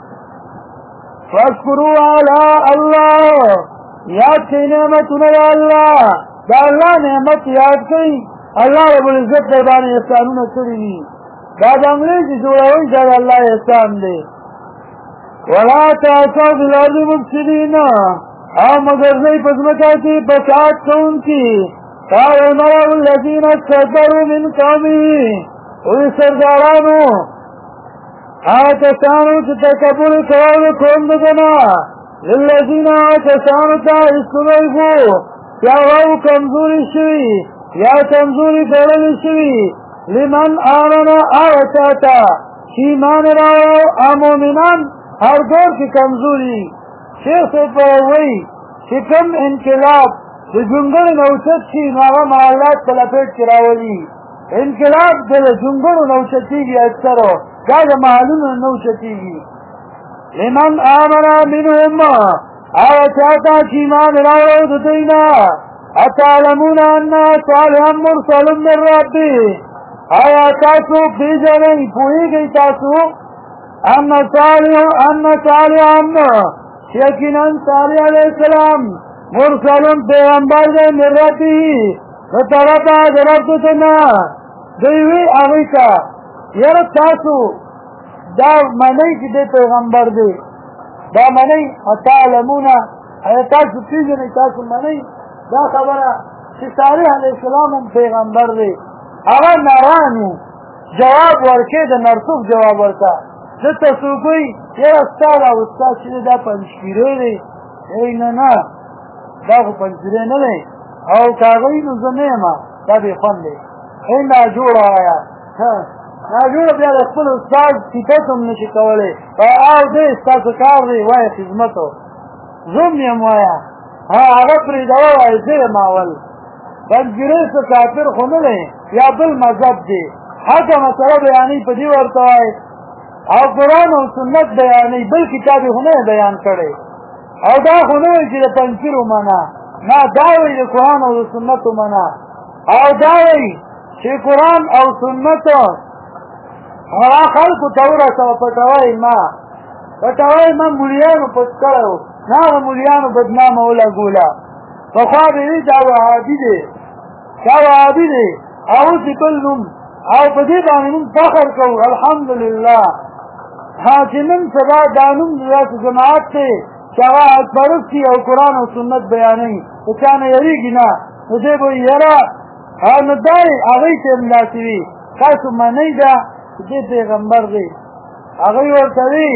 فاذکروا آلاء الله یاد کئی نعمتونه د الله د الله نعمت یاد کئی الله رب العزت در باندې احسانونه کړي دي دا بنګلې چې جوړوئ دا د الله احسان دی ولا تعثوا فی الارض مفسدین او مګرځئ په ځمکه کې فساد کوونکي قال الملأ الذین استكبروا من قومه وی سردارانو هغه کسانو چې تکبر کول قوم د ده نه للذین کسانو ته استضعفوا یا هغه کمزوري شوي یا کمزوري ګڼل شوي لمن آمن هغه چا ته چې ایمان راوړی او مؤمنان هر دور کې کمزوري شیخ صاحب وایي چې کوم انقلاب د جونګړو نه اوچت شي نو هغه محلات په لپیټ کې راولي انقلاب د جونګړو نه اوچتېږي اکثرو دا د محلونو نه اوچتېږي لمن آمن منهم هغه چا ته چې ایمان راوړی د دوی نه اتعلمون ان صالحا مرسل من ربه آیا تاسو پیژنئ پوهېږئ تاسو ان صالحا یقینا صالح علیه السلام مرسل پیغمبر دی من ربه د طرفه د رب د نه دوی وی هغوی ته یاره تاسو دا منئ چې دی پیغمبر دی دا منئ اتعلمون ایا تاسو پیژنئ تاسو منئ دا خبره چې صالح علیه السلام هم پیغمبر دی هغه نرانو جواب ورکې د نرسوف جواب ورکا دلته څوک وایي یاره ستا دا استاد چې دی دا پنجپیری دی نه نه دا خو پنجپیری نه دی او کاغی نو زه نه یم دا بې خوند دی ناجوړه وایه ناجوړه بیا د خپل استاد صفت هم نشي کولی او دی ستاسو کار دی وایه خدمتو زوم یم وایه هغه پرېږدوه وایه زه یم اول پنجپیری څه کافر خو نه دی یا بل مذهب دی حقه مسله بیانوي په دې ورته وایي او قرآن او سنت بیانوي بل کتاب یې خو نه بیان کړی او دا خو نه وایي چې د پنجپیر ومنه نه دا وایي د قرآن او د سنت ومنه او دا وایي چې قرآن او سنت هغه خلکو ته ورسوه پټوی ما مولیانو پټ کړی و نه هغه مولیانو بدنامه ولګوله پخوا به وي دا وهابي دی او اوس یې بل نوم او په دې باندې موږ فخر کوو الحمدلله چې نن سبا دا نوم داسې جماعت دی چې هغه حقپرستي او قرآن او سنت بیانوي په چا نه یېرېږي نه نو دی به وایي یاره نو دا یې هغوی ته هم داسې وي تاسو منئ ده چې دې پیغمبر دی هغوی ورته وي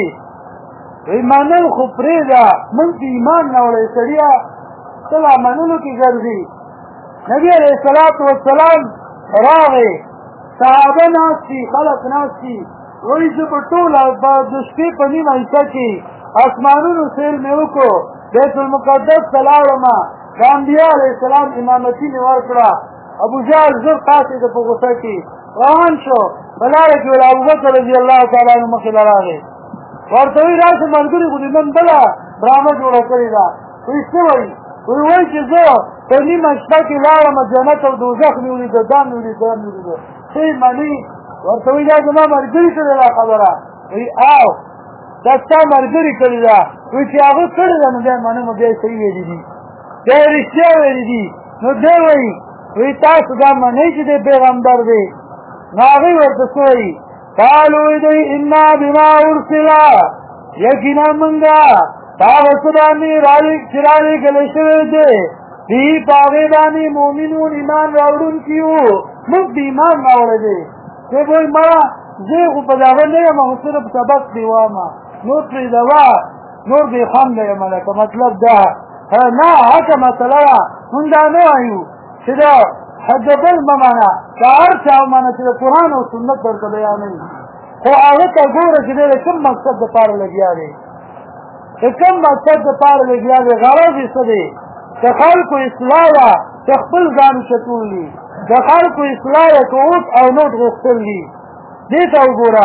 منل خو پرېږده موږ چې ایمان نه وړی سړیه ته لا منلو کې ګرځي نبي علیه الصلاة والسلام راغی صحابه ناست دي خلک ناست دي وایي زه په ټوله د شپې په نیمه حصه کې اسمانونو سیل مې وکړو بیت المقدس ته لاړمه د انبیا علیه السلام امامتي مې ورکړه ابوجهل زر پاڅېده په غوسه کې روان شو په لاره کې ول ابوبکر رضي الله تعالی عنه مخې له راغی ورته وایي راسه ملګري خو دې نن بله ډرامه جوړه کړې ده وایي څه وایي وایي چې زه په نیمه شپه کې لاړمه جنت او دوزخ مې ولیده دا مې ولیده څه یې مني ورته وایي دا زما ملګري کړې ده خبره وایي او دا ستا ملګري کړې ده وایي چې هغه کړې ده نو بیا منم بیا یې صحیح ویلي دي بیا یې رښتیا ویلي دي نو دی وایي تاسو دا منئ چې دی پیغمبر دی نو هغوی ورته څه وایي قالو دوی انا بما ارسلا یقینا منګه هغه څه باندې چې رالېږلی شوی دی دې په هغې باندې مؤمنون ایمان راوړونکي وو موږ د ایمان راوړی دی دی وایي مړه زه خو په دغه نه یم خو صرف سبق دې وامه نور پرېږدوه نور بې خونده یم لکه مطلب ده نه هکه مسله ده مونږ دا نه وایو چې دا حد بل مه منه که هر چا ومنه چې د قرآن او سنت درته بیانوي خو هغه ته ګوره چې دی د کوم مقصد دپاره لګیا دی د کوم مقصد دپاره لګیا دی غرض یې څه دی د خلکو اصلاح ده که خپل ځان چتول دي د خلکو اصلاح ده که اوس او نوټ غوښتل دي دې ته وګوره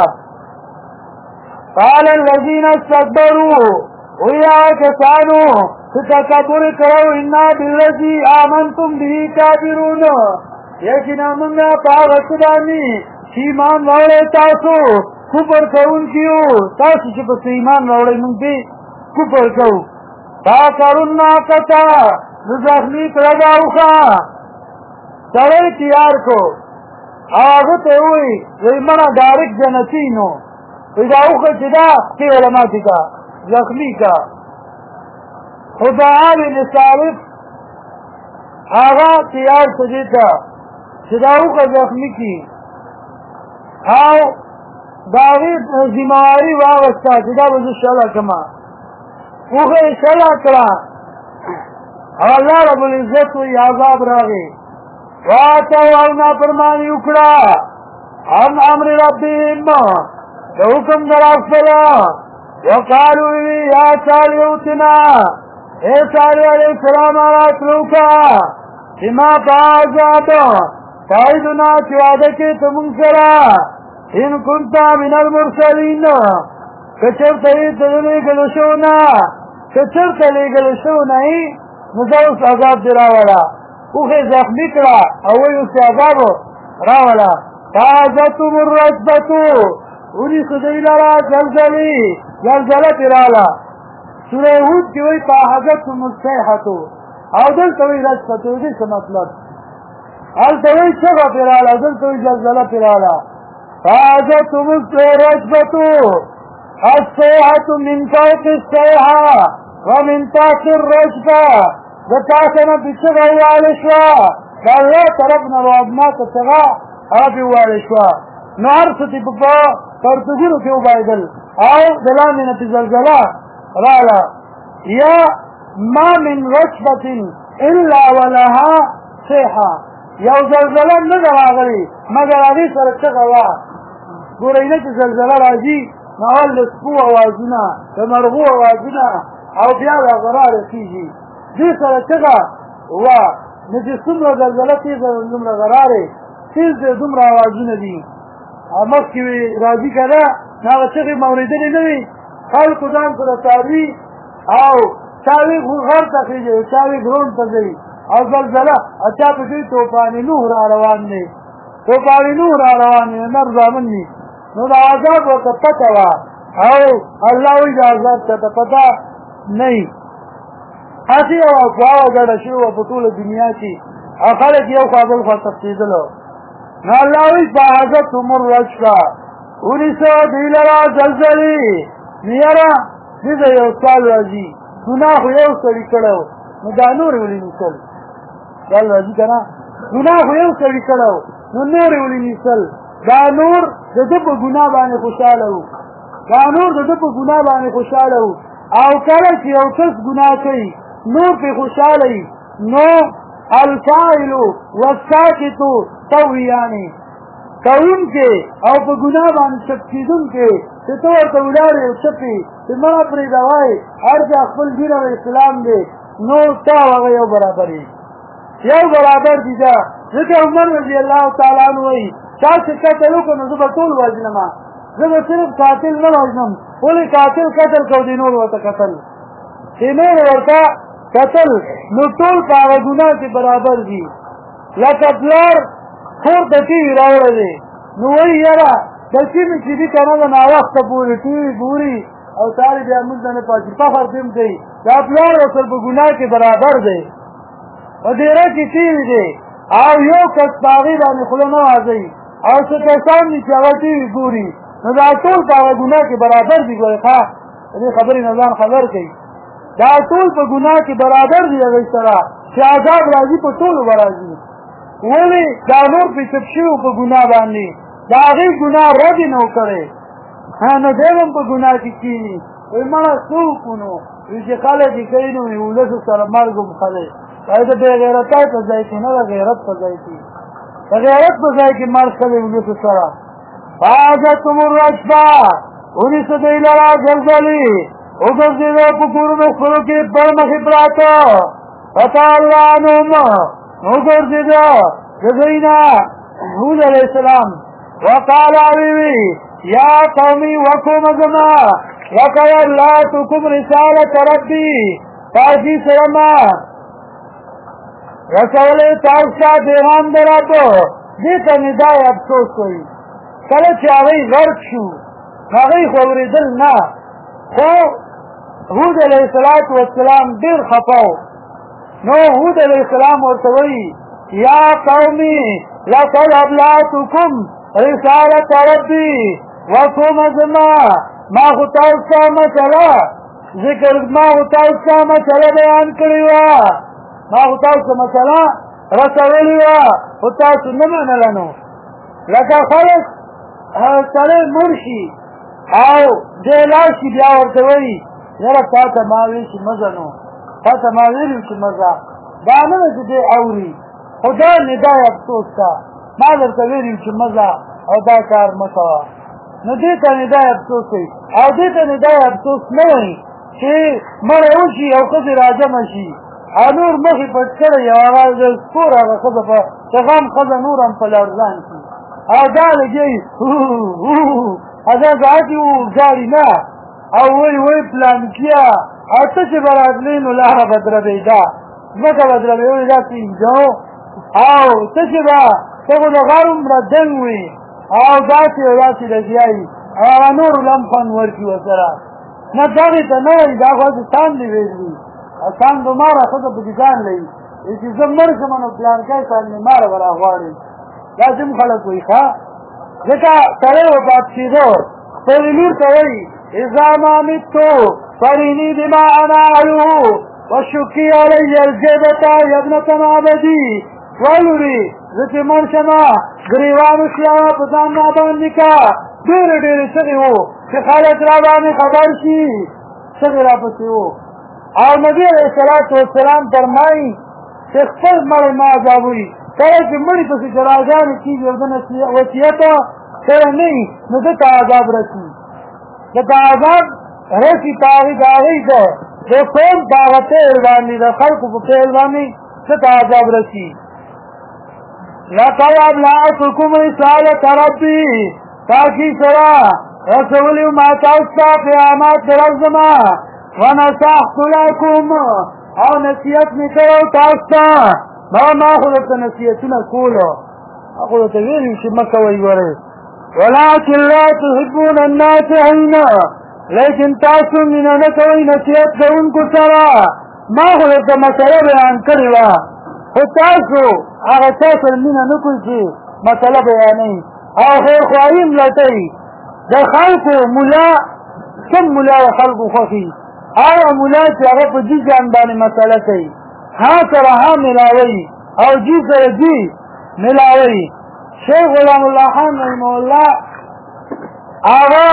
قال الذین استكبروا وی هغه کسانو چې تکبر کړو انا بالذي آمنتم به کافرون یقینا موږ په هغه څه باندې چې ایمان راوړی تاسو کفر کوونکي یو تاسو چې پسې ایمان راوړی موږ دې کفر کوو فاقروا الناقة نو زخمي کړه دا اوښه سړی تیار کو هغه ته وایي وایي مړه ډایرکټ جنتي نو وایي دا اوښه چې ده ته علماتي کا زخمی کا خدا بن ثابت هغه تیار سجی کا چې دا اوښه زخمی کی او د هغې ذمهواري واغسته چې دا به زه شله کړمه اوښه یې شله کړه او الله رب العزت وایي عذاب راغی واتوا او نافرماني وکړه عن امر ربهم د حکم د رب خپله وقالوا یا صالح اوتنا اے صالح علیہ السلام راتلو کا چې ما په عذاب تعیدنا چې وعده کې ته مونږ سره ان كنت من المرسلین که چېرته یې ته لېږلو شوی نه که چېرته لېږلو شوی نه یې نو زه اوس عذاب دې راوړه اوښې زخمي کړه او وایي اوس یې عذاب راوړه فاخذتهم الرجفة ونیسو دوی لره زلزله پرې راغله سوره هود کې وایي فاخذتهم الصیحة او دلته وایي رجفة د دې څه مطلب هلته وایي چغه پرې راغله دلته وایي زلزله پرې راغله فأخذتهم الرجفة الصيحة من فوق الصيحة ومن تحت الرجفة ذكاتنا بشغى والشوا قال لا طرفنا وابناك الشغى أبي والشوا نعرفتي بقى فرتجروا في عبايدل أو دلامنا في زلزلة رالا يا ما من رجفة إلا ولها صيحة یو زلزله نه ده راغلې مګر هغې سره چغه وه ګورئ نه چې زلزله راځي نو اول د سپو اوازونه د مرغو اوازونه او بیا د غراره کېږي دې سره چغه وه نو چې څومره زلزله تېزه ده دومره غرارې تېز دی دومره اوازونه دي مخکې راځي که نه نو هغه چغې مې اورېدلې نه وي خلکو ځان سره څاروي او چاوي غر ته خېږي چاوي ګرون ته ځي او زلزله اچھا پسی توفانی نوح را روان دی توفانی نوح را روان دی نر زامن دی نو دا عذاب وقت پتا وا او اللہ وی دا عذاب چاہتا پتا نہیں اسی او افواو گڑا شروع پطول دنیا کی او خلق یو خوابل خوا تفسیدلو نو اللہ وی فاحظت مر رجفا انیسو دیلرا زلزلی نیرا دیزا یو سال رازی گناخو یو سری کڑو نو دا نور ولی نسل قال راځي کنه ګناه خو یو سړي کړو نو نور یې ولې نیسل دا نور د ده په ګناه باندې خوشحاله وو دا نور د ده په ګناه باندې خوشحاله وو او کله چې یو کس ګناه کوي نور پرې خوشحاله وي نو الفاعل والساکت سویانې کوونکې او په ګناه باندې شک کېدونکې چې ته ورته ولاړې او چپې چې مړه پرېږده وایې هر چا خپل دین او اسلام دی نو تا هغه یو برابر یې یو برابر دي دا ځکه عمر رضی الله تعالی عنہ وایي چا چې قتل وکړو نو زه به ټول وژنم زه به صرف قاتل نه وژنم ولې قاتل قتل کو دی نور ورته قتل چې نور ورته قتل نو ټول په هغه ګناه کې برابر دي لکه پلار خور ته ټي وي راوړی نو وایي یاره بچي مې چې دي که نه ده ناوخته پورې ټي وي ګوري او ساري بیا مونځ نه پاتې فخر پې هم کوي دا پلار ورسره په ګناه کې برابر دی په ډېره کې ټي وي دی او یو کس په هغې باندې خوله نه وازوي او څه کسان دي چې هغه ټي وي ګوري نو دا ټول په هغه ګناه کې برابر دي ګورې ښه د دې خبرې نه ځان خبر کوي دا ټول په ګناه کې برابر دي هغوی سره چې عذاب راځي په ټولو به راځي ولې دا نور پې چپ شوي په ګناه باندې د هغې ګناه رد یې نه و کړی نو دی هم په ګناه کې کښېني وایي مړه څه وکړو نو وایي چې خلک یې کوي نو ولسو سره مرګ هم خلک وایي د بې غیرتۍ په ځای کې نه د غیرت په ځای کې د غیرت په ځای کې مرګ خلک ولسو سره فاخذتهم الرجفه ونیسه دوی لره زلزلې وګرځېده په کورونو خپلو کې پر مخې پراته فتعالی عنهم وګرځېده د دوی نه هود علیه السلام وقال ویوی یا قومی وقوم زما لقد ابلغتکم رسالة ربی تاجی سرما رسول تاستا پیغام در رب دیتا ندای افسوس کوي کله چې هغوی غرق شو هغوی خو اورېدل نه خو هود علیه السلام ډېر خفه و نو هود علیه السلام ورته وایي یا قومي لقد ابلغتکم رسالة ربی وقوم زما ما خو تاسو ته مسله ذکر ما خو تاسو ته مسله بیان کړې وه ما خو تاسو ته مسله رسولې وه خو تاسو نه منله نو لکه خلک سړی مړ شي او دی لاړ شي بیا ورته وایي یاره تا ته ما ویل چې مزه نو تا ته ما ویل چې مزه دا نه ده چې دی اوري خو دا ندای افسوس ته ما درته ویل چې مزه او دا کار مه کوه نو دې ته ندای افسوس کوي او دې ته ندای افسوس نه وایي چې مړی وشي او ښځې راجمع شي او نور مخې پټ کړی او هغه د سپور هغه ښځه په غم ښځه نور هم په لړزان شي او دا لګوي هغه ځاتي و ژاړي نه او وایي پلانکیه او ته چې به راتلې نو لاره به دربېده ځمکه به دربې وایي داسې انجو او ته چې به ته خو د غر عمره دنګ وي او داسې او داسې لګیایي او هغه نورو لم خوند ورکړي ورسره نه دغې ته نه وایي دا خو هسې سان دې ویلي او سان بماره ښځه پکې ځان لري چې زه مړ شم نو پلانکی سان مې ماره به راغواړي دا ځم خلک وایي ښه ځکه سړی وفات کېدو خپلې لور ته وایي اذا ما متو فریني بما انا اعلو وشکي علی الجبته یا ابنة معبدي ولوري زه چې مړ شمه ګریوان وشیا په ځان راباندې کا ډېرې ډېرې څغې وو چې خلک راباندې خبر شي څغې راپسې وو او نبي علیه الصلاة والسلام فرمایي چې خپل مړی ما عذابوي کله چې مړي پسې جنازانې کېږي او د وصیت سره نه وي نو ده ته عذاب رسي ده ته عذاب رسي په هغې ده د قوم په هغه فعل باندې د خلکو په فعل باندې ده ته عذاب رسي لقد ابلغتكم رسالة ربي تاکي سره رسولي ما تاسو ته پیغامات د رب زما ونصحت لكم او نصیحت مې کړی تاسو ته ما خو درته نصیحتونه کولو ما خو درته ویلي چې مه کوئ ورې ولكن لا تحبون الناصحين لیکن تاسو مینه نه کوئ نصیحت کوونکو سره ما خو درته مسله بیان کړې وه خو تاسو هغه چا سره مینه نه کوئ چې مسله بیانوي او خیرخواهي م لټوي د خلکو ملا کوم ملا د خلکو خوښي هغه ملا چې هغه په جي جان باندې مسله کوي ها سره ها ملاوي او جي سره جي ملاوي شیخ غلام الله خان رحمه الله هغه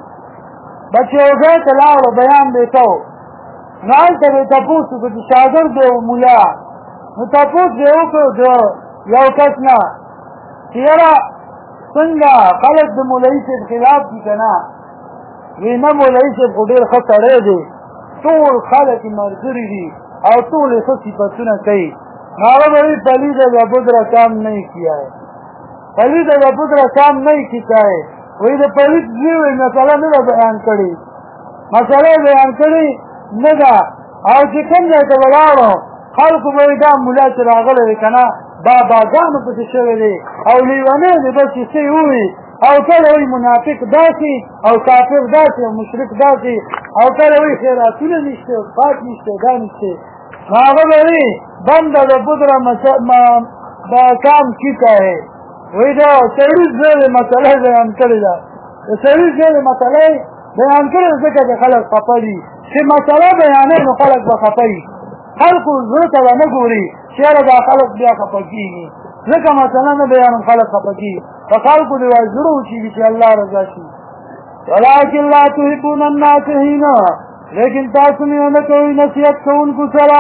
بچوګۍ ته لاړو بیان به یې کوو نو هلته به یې تپوس وکړو چې شاګرد دی ملا نو تپوس به یې وکړو د یو کس نه چې یاره څنګه خلک د مولوي صاحب خلاف دي که نه وی نه مولوي صاحب خو ډېر ښه سړی دی ټول خلک یې ملګري دي او ټول یې ښه صفتونه کوي نو هغه به وایي پلید بدر کام نہیں کیا ہے پلید بدر کام نہیں کیا ہے وایي د پلید زوی وایي مسله نه ده بیان کړې مسله یې بیان کړې نه ده او چې کوم ځای ته ولاړو خلکو به وایي دا ملا چې راغلی دی که نه باباګانو پسې شوی دی او لیونی دی بس چې څه یې ووایي او کله وایي منافق داسې او کافر داسې او مشرک داسې او کله وایي خیراتونه نشته پاک نشته دا نشته نو هغه به وایي بنده د بدره دا کام کیتا ہے وایي دا سړي زړې مسله بیان کړې ده د سړي زړې مسله بیان کړې ده ځکه چې خلک خفه دي چې مسله بیانوي نو خلک به خفه وي خلکو زړه ته به نه ګوري چې یاره دا خلک بیا خفه کېږي ځکه مسله نه بیانوم خلک خفه کېږي په خلکو دې وایي زړه وچېږي چې الله رضا شي ولکن لا تحبون الناصحین لیکن تاسو مینه نه کوئ نصیحت کوونکو سره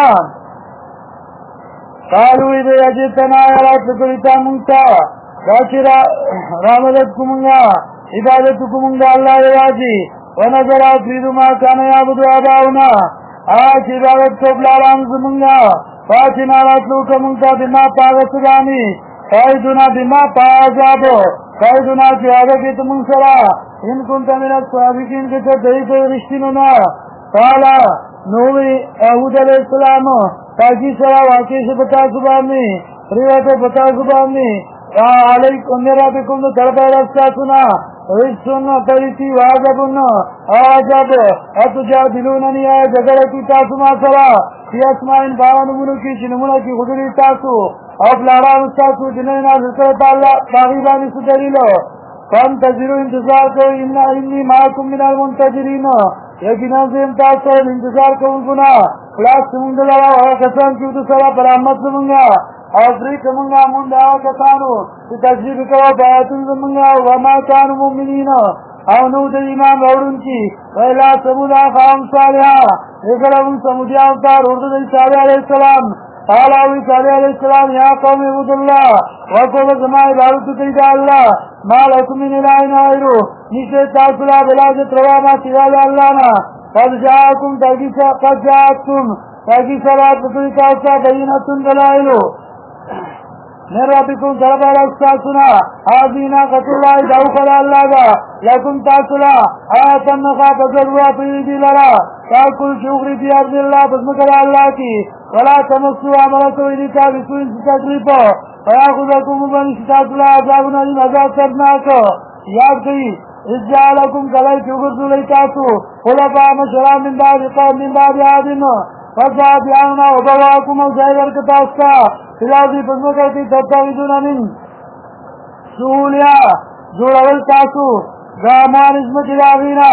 قالو دې اجتنا رات کړی تا مونږ ته دا چې رامدد کو مونږه عبادت کو مونږه الله یوازې ونظر افریدو ما کان یعبدو آباؤنا چې عبادت کو بلاران زمونږه فاتنا راتلو که مونږ ته بما پاغه سباني قایدنا بما پاعذابو قایدنا چې هغه کې ته مونږ سره ان كنت من الصادقین کې ته دی په رښتینو نه قال نووي احود علیہ السلام تاکي سره واقع شي پتا زبانی پریواته پتا زبانی علیکم میرا بكم دربا رساتنا رسون تریتی واجبن عجب اتجادلوننی جګړه کی تاسو ما سره چې اسماء باندې کی شنمونه کی غوډی تاسو او بلاران تاسو دنه نه سره تعالی باغی باندې سدریلو کم تجربه انتظار کوي انی معکم من المنتظرین یقینا زم تاسو انتظار کوونکو نه خلاص څنګه لاره هغه کسان چې د سره پر رحمت زمونږه او درې کومه مونږ هغه کسانو چې تجربه کوي بیاتون زمونږه او ما کانو مؤمنین او نو د ایمان اورونکي ویلا سمودا قوم صالحا وګړو سمودیا او ورته د صالح علیه السلام قال صالح علیه السلام یا قوم عبد الله وقوم زما عبادت کوي د الله ما لكم من اله غیره نشه تاسو لا بلاج تروا ما سوال الله نه قد جاءكم تاکي صلات کوي تاسو بینتون دلایلو نرابکم دربار استاسنا آذینا قتل اللہ دعو خدا اللہ دا لکم تاسلا آیتن نخا بزروا پیدی لرا تاکل شوگری فی عرض اللہ بزمکر اللہ کی ولا تمسو عملتو ایدیتا بسوین سی تکلیفو فیاخذکم بنی ستاسلا عذابنا لیم عذاب کرناکو یاد کئی اجعالکم کلائی چوگرزو لیتاسو خلفا مشرا من بعد قوم من بعد آدم فجاء بیاننا وبواکم الزائر کتاستا فلازی پزمکر کی تبتاویدون من سہولیا جوړول تاسو دا مال عظمت الهینا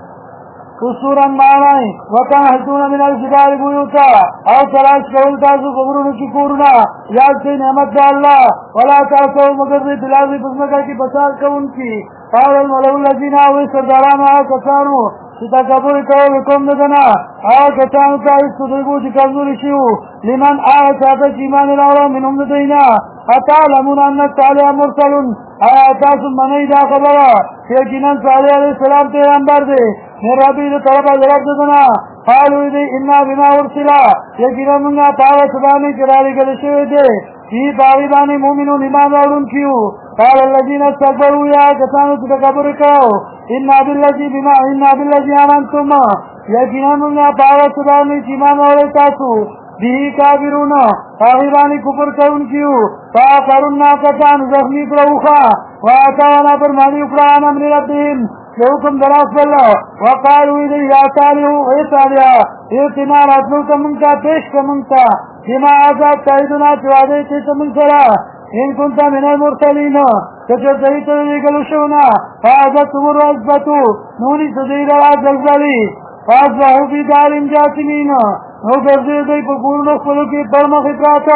قصورا معنی وتنحتون من الجبال بیوتا او تلاش کول تاسو قبرونو کی کورنا یاد کئی نعمت دا اللہ ولا تاسو مگر دلازی بزمکا کی بسار کون کی قال الملو الذین آوی سرداران آو کسانو چتا کبوری کول کم ندنا آو کسانو تا اس تدرگو چی کمزوری شیو لمن آو چاہتا چیمان راولا من ام ندینا اتعلمون انت صالح مرسلون آیا تاسو منی دا خبرا یقیناً صالح علیہ السلام پیغمبر دے میرا بھی دے طرفا جراب دنا قالوا دے انا بما ارسلا یقیناً منگا پاوہ سبانی چرالی گلشوے دے فی باغیبانی مومنون ایمان راولون کیو قال الذین استکبروا یا کسانو تکبر کرو انا باللذی آمنتم یقیناً منگا پاوہ سبانی ایمان راولے تاسو بھی کافرون باغیبانی کفر کرون کیو فاقرنا کسان زخمی کروخا واتانا فرمانی اکران امن ربهم لوکم دراس بالله وقالوا إذا يا صالح اے صالح ائتنا راتلوک منتا پیش کمنتا بما آزاد تایدنا چوادے چیتا منسرا ان کنتا من المرسلین کچر سہیت لیگلو شونا فاظتم الرزبتو نونی صدیر را زلزلی فاظبحو بی دارم جاسمین نو گرزی دی پکورن اخفلو کی برمخ اتراتا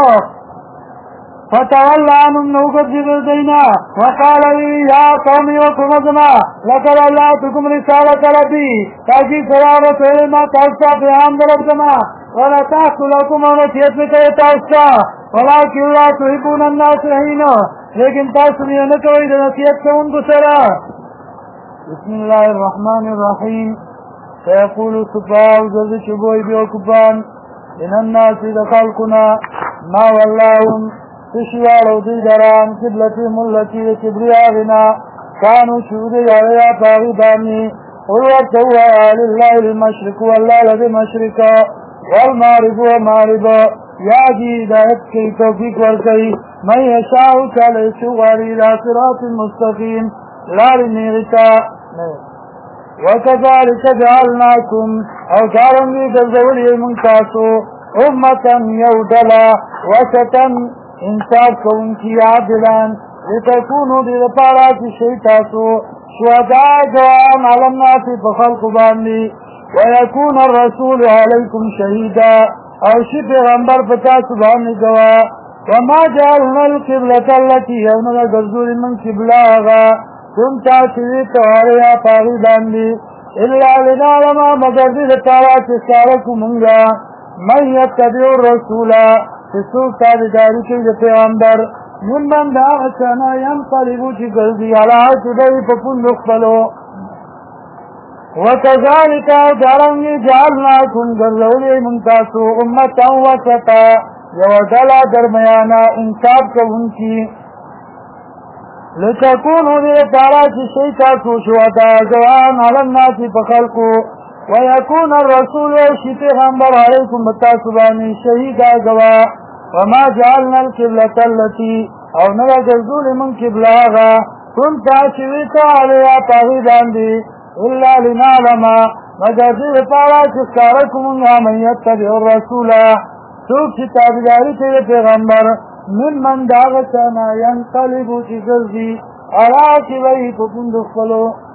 فتولى عنهم نوقف جبردينا وقال لي يا قومي وكمزما لقد أولاتكم رسالة ربي تاكي سرارة علما تاستا بيان دربتما ولا تحت لكم ونسيت بكيتاستا ولكن لا تحبون الناس حينا لیکن تاسمی نکوئی نسیت سے ان بسرا بسم الله الرحمن الرحيم سيقول السفهاء جلد شبوي بيوكبان إن الناس دخلقنا ما واللهم تشوارو دی دران قبلتهم التي كبرياغنا كانوا شهودي عليها طاغباني قلوة لله المشرق والله لذي مشرق والمغرب ومغرب ياجي هدايت كي توفيق وركي من يشاء كالي شواري الى صراط مستقيم لا لنغتا وكذلك جعلناكم او كارني كالزولي منكاسو أمة يودلا وسطا انصاف کون کی عادلان لتکونو دی دپارا چی شیطاسو شهداء جوان علی الناس فخلق باندی ویکون الرسول علیکم شهیدا او شی پیغمبر پتاسو باندی گوا وما جعلنا القبلة التي یوننا گرزول من قبلہ آغا کنتا چیویتو آریا پاغی باندی الا لنعلما مگر دی دپارا چی سارکو منگا من یتبع الرسولا سوک تابداری کی دا پیغمبر من دا غچانا ینقلبو چی گردی علا چدوی پپن دخبلو وکذالک دارنگی جعلناکم گرزولی منتاسو امتا وسطا یودلا درمیانا انصاب کونکی لتکونو دی تارا چی شیطاسو شوتا جوان علا الناس پخلقو ويكون الرسول وشي پیغمبر عليكم بتاسباني شهيدا گوا وما جعلنا القبلة التي او نرى جزول من قبلها كنت شويتا عليها طاغدان دي إلا لنعلم مجازي پارا چسكاركم من يتبع الرسول سوك تابداري تي پیغمبر من داغتنا ينقلبو چي گزي على كبهي پپن دخلو